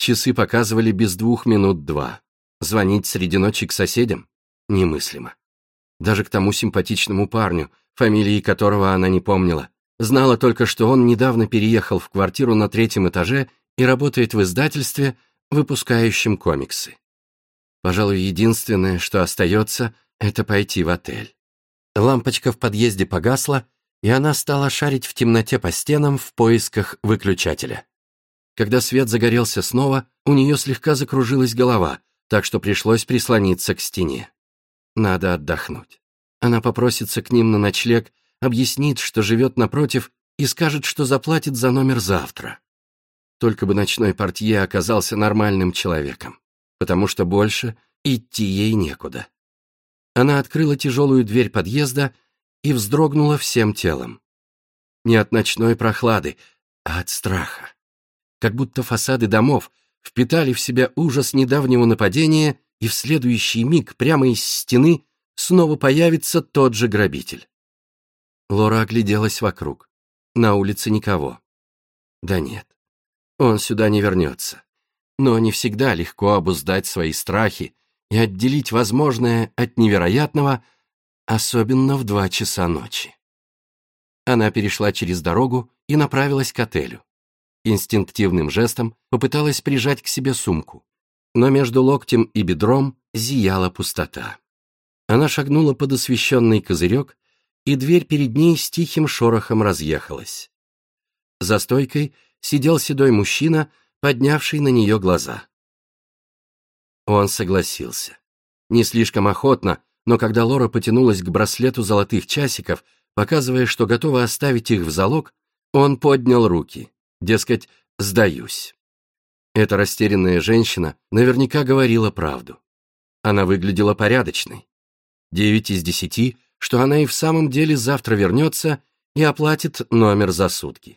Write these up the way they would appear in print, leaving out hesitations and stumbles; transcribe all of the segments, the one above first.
Часы показывали без 2:02. Звонить среди ночи к соседям? Немыслимо. Даже к тому симпатичному парню, фамилии которого она не помнила. Знала только, что он недавно переехал в квартиру на 3-м этаже и работает в издательстве, выпускающем комиксы. Пожалуй, единственное, что остается, это пойти в отель. Лампочка в подъезде погасла, и она стала шарить в темноте по стенам в поисках выключателя. Когда свет загорелся снова, у нее слегка закружилась голова, так что пришлось прислониться к стене. Надо отдохнуть. Она попросится к ним на ночлег, объяснит, что живет напротив, и скажет, что заплатит за номер завтра. Только бы ночной портье оказался нормальным человеком, потому что больше идти ей некуда. Она открыла тяжелую дверь подъезда и вздрогнула всем телом. Не от ночной прохлады, а от страха. Как будто фасады домов впитали в себя ужас недавнего нападения, и в следующий миг прямо из стены снова появится тот же грабитель. Лора огляделась вокруг. На улице никого. Да нет, он сюда не вернется. Но не всегда легко обуздать свои страхи и отделить возможное от невероятного, особенно в 2 часа ночи. Она перешла через дорогу и направилась к отелю. Инстинктивным жестом попыталась прижать к себе сумку, но между локтем и бедром зияла пустота. Она шагнула под освещенный козырек, и дверь перед ней с тихим шорохом разъехалась. За стойкой сидел седой мужчина, поднявший на нее глаза. Он согласился. Не слишком охотно, но когда Лора потянулась к браслету золотых часиков, показывая, что готова оставить их в залог, он поднял руки, дескать, «сдаюсь». Эта растерянная женщина наверняка говорила правду. Она выглядела порядочной. 9 из 10, что она и в самом деле завтра вернется и оплатит номер за сутки.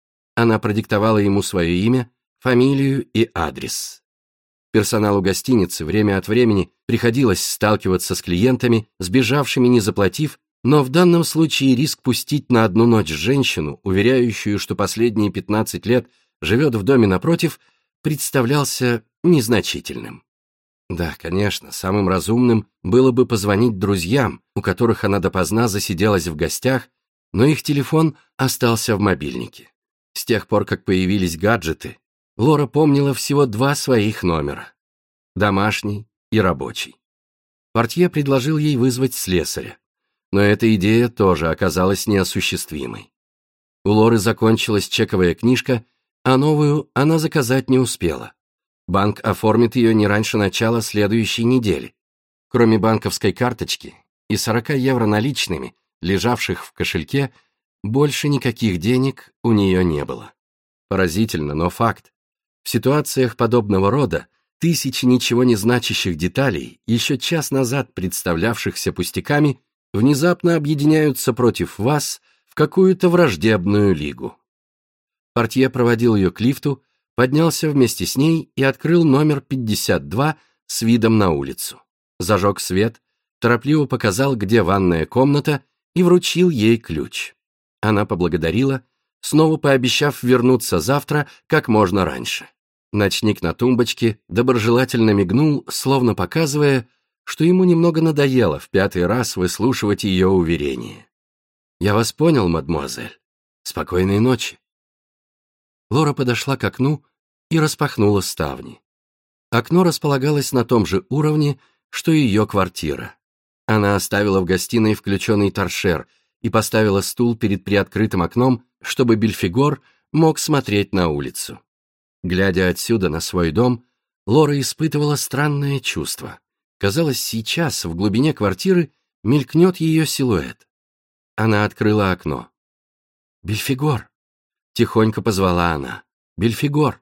Она продиктовала ему свое имя, фамилию и адрес. Персоналу гостиницы время от времени приходилось сталкиваться с клиентами, сбежавшими не заплатив, но в данном случае риск пустить на одну ночь женщину, уверяющую, что последние 15 лет живет в доме напротив, представлялся незначительным. Да, конечно, самым разумным было бы позвонить друзьям, у которых она допоздна засиделась в гостях, но их телефон остался в мобильнике. С тех пор, как появились гаджеты, Лора помнила всего 2 своих номера – домашний и рабочий. Портье предложил ей вызвать слесаря, но эта идея тоже оказалась неосуществимой. У Лоры закончилась чековая книжка, а новую она заказать не успела. Банк оформит ее не раньше начала следующей недели. Кроме банковской карточки и 40 евро наличными, лежавших в кошельке, больше никаких денег у нее не было. Поразительно, но факт. В ситуациях подобного рода тысячи ничего не значащих деталей, еще час назад представлявшихся пустяками, внезапно объединяются против вас в какую-то враждебную лигу. Портье проводил ее к лифту, поднялся вместе с ней и открыл номер 52 с видом на улицу. Зажег свет, торопливо показал, где ванная комната, и вручил ей ключ. Она поблагодарила, снова пообещав вернуться завтра как можно раньше. Ночник на тумбочке доброжелательно мигнул, словно показывая, что ему немного надоело в 5-й раз выслушивать ее уверения. «Я вас понял, мадемуазель. Спокойной ночи». Лора подошла к окну и распахнула ставни. Окно располагалось на том же уровне, что и ее квартира. Она оставила в гостиной включенный торшер и поставила стул перед приоткрытым окном, чтобы Бельфигор мог смотреть на улицу. Глядя отсюда на свой дом, Лора испытывала странное чувство. Казалось, сейчас в глубине квартиры мелькнет ее силуэт. Она открыла окно. «Бельфигор!» — тихонько позвала она. «Бельфигор!»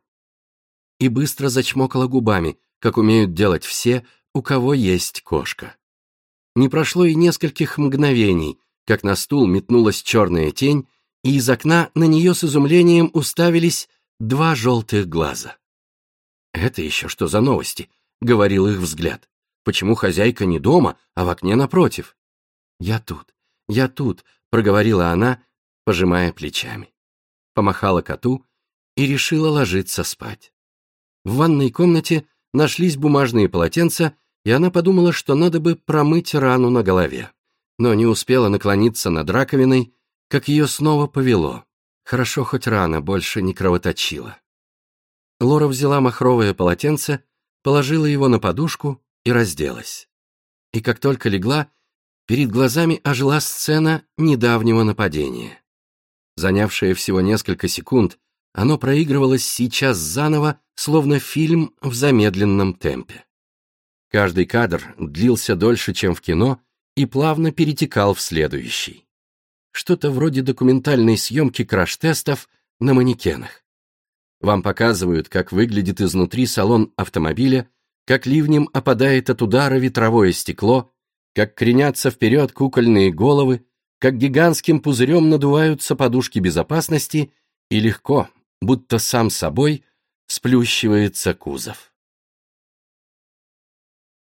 И быстро зачмокала губами, как умеют делать все, у кого есть кошка. Не прошло и нескольких мгновений, как на стул метнулась черная тень, и из окна на нее с изумлением уставились 2 желтых глаза. «Это еще что за новости?» — говорил их взгляд. «Почему хозяйка не дома, а в окне напротив?» я тут», — проговорила она, пожимая плечами. Помахала коту и решила ложиться спать. В ванной комнате нашлись бумажные полотенца, и она подумала, что надо бы промыть рану на голове. Но не успела наклониться над раковиной, как ее снова повело. Хорошо, хоть рана больше не кровоточила. Лора взяла махровое полотенце, положила его на подушку и разделась. И как только легла, перед глазами ожила сцена недавнего нападения. Занявшее всего несколько секунд, оно проигрывалось сейчас заново, словно фильм в замедленном темпе. Каждый кадр длился дольше, чем в кино, и плавно перетекал в следующий. Что-то вроде документальной съемки краш-тестов на манекенах. Вам показывают, как выглядит изнутри салон автомобиля, как ливнем опадает от удара ветровое стекло, как кренятся вперед кукольные головы, как гигантским пузырем надуваются подушки безопасности и легко, будто сам собой, сплющивается кузов.